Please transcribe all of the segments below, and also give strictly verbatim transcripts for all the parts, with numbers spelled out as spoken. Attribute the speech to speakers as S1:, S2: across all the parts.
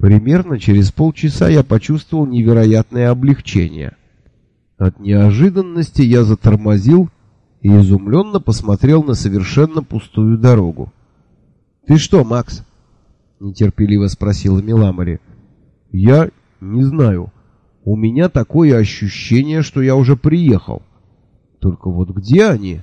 S1: Примерно через полчаса я почувствовал невероятное облегчение. От неожиданности я затормозил и изумленно посмотрел на совершенно пустую дорогу. «Ты что, Макс?» — нетерпеливо спросила Миламари. «Я не знаю. У меня такое ощущение, что я уже приехал. Только вот где они?»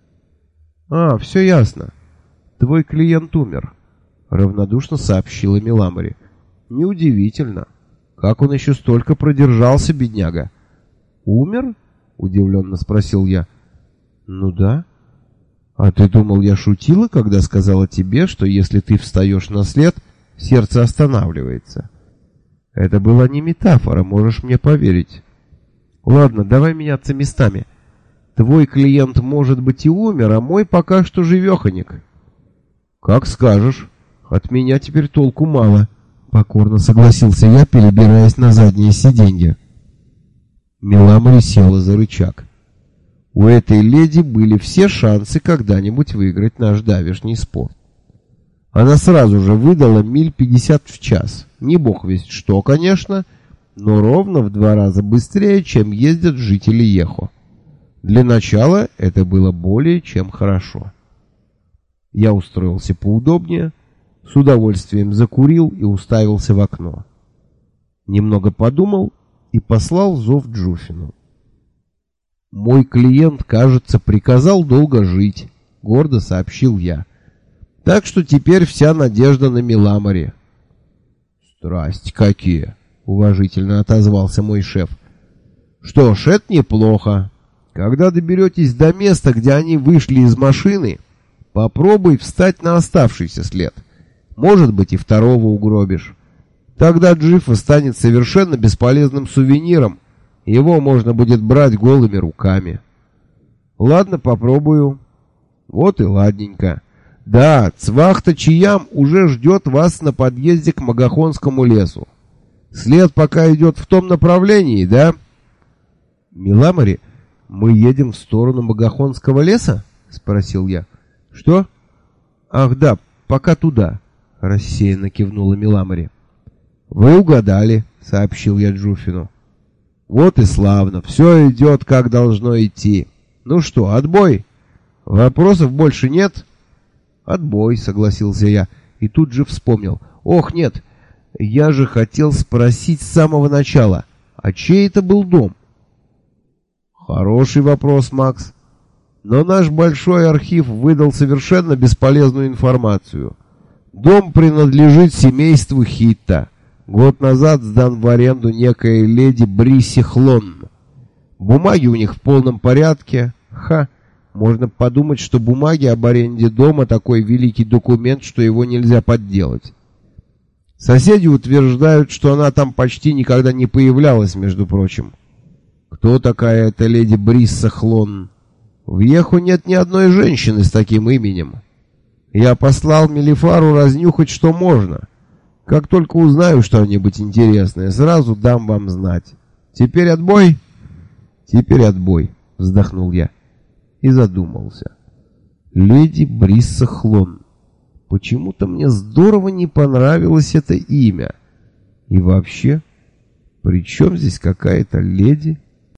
S1: «А, все ясно. Твой клиент умер», — равнодушно сообщила Миламари. «Неудивительно. Как он еще столько продержался, бедняга?» «Умер?» — удивленно спросил я. «Ну да. А ты думал, я шутила, когда сказала тебе, что если ты встаешь на след, сердце останавливается?» «Это была не метафора, можешь мне поверить». «Ладно, давай меняться местами. Твой клиент, может быть, и умер, а мой пока что живеханик». «Как скажешь. От меня теперь толку мало», — покорно согласился я, перебираясь на заднее сиденье. Миламари села за рычаг. У этой леди были все шансы когда-нибудь выиграть наш давешний спор. Она сразу же выдала миль пятьдесят в час. Не бог весть что, конечно, но ровно в два раза быстрее, чем ездят жители Ехо. Для начала это было более чем хорошо. Я устроился поудобнее, с удовольствием закурил и уставился в окно. Немного подумал и послал зов Джуфину. «Мой клиент, кажется, приказал долго жить», — гордо сообщил я. «Так что теперь вся надежда на Миламари». «Страсть какие!» — уважительно отозвался мой шеф. «Что ж, это неплохо. Когда доберетесь до места, где они вышли из машины, попробуй встать на оставшийся след. Может быть, и второго угробишь. Тогда Джифа станет совершенно бесполезным сувениром. Его можно будет брать голыми руками». «Ладно, попробую». «Вот и ладненько. Да, Цвахта Чиям уже ждет вас на подъезде к Магахонскому лесу. След пока идет в том направлении, да?» «Миламари, мы едем в сторону Магахонского леса?» — спросил я. «Что?» «Ах да, пока туда», — рассеянно кивнула Миламари. «Вы угадали», — сообщил я Джуфину. «Вот и славно, все идет, как должно идти. Ну что, отбой? Вопросов больше нет?» «Отбой», — согласился я, и тут же вспомнил. «Ох, нет, я же хотел спросить с самого начала, а чей это был дом?» «Хороший вопрос, Макс. Но наш большой архив выдал совершенно бесполезную информацию. Дом принадлежит семейству Хитта. Год назад сдан в аренду некой леди Бриси Хлон. Бумаги у них в полном порядке. Ха, можно подумать, что бумаги об аренде дома такой великий документ, что его нельзя подделать. Соседи утверждают, что она там почти никогда не появлялась, между прочим. Кто такая эта леди Брисса Хлон? В Еху нет ни одной женщины с таким именем. Я послал Мелифару разнюхать, что можно. Как только узнаю что-нибудь интересное, сразу дам вам знать. Теперь отбой?» «Теперь отбой», — вздохнул я и задумался. Леди Брисса Хлон. Почему-то мне здорово не понравилось это имя. И вообще, при чем здесь какая-то леди?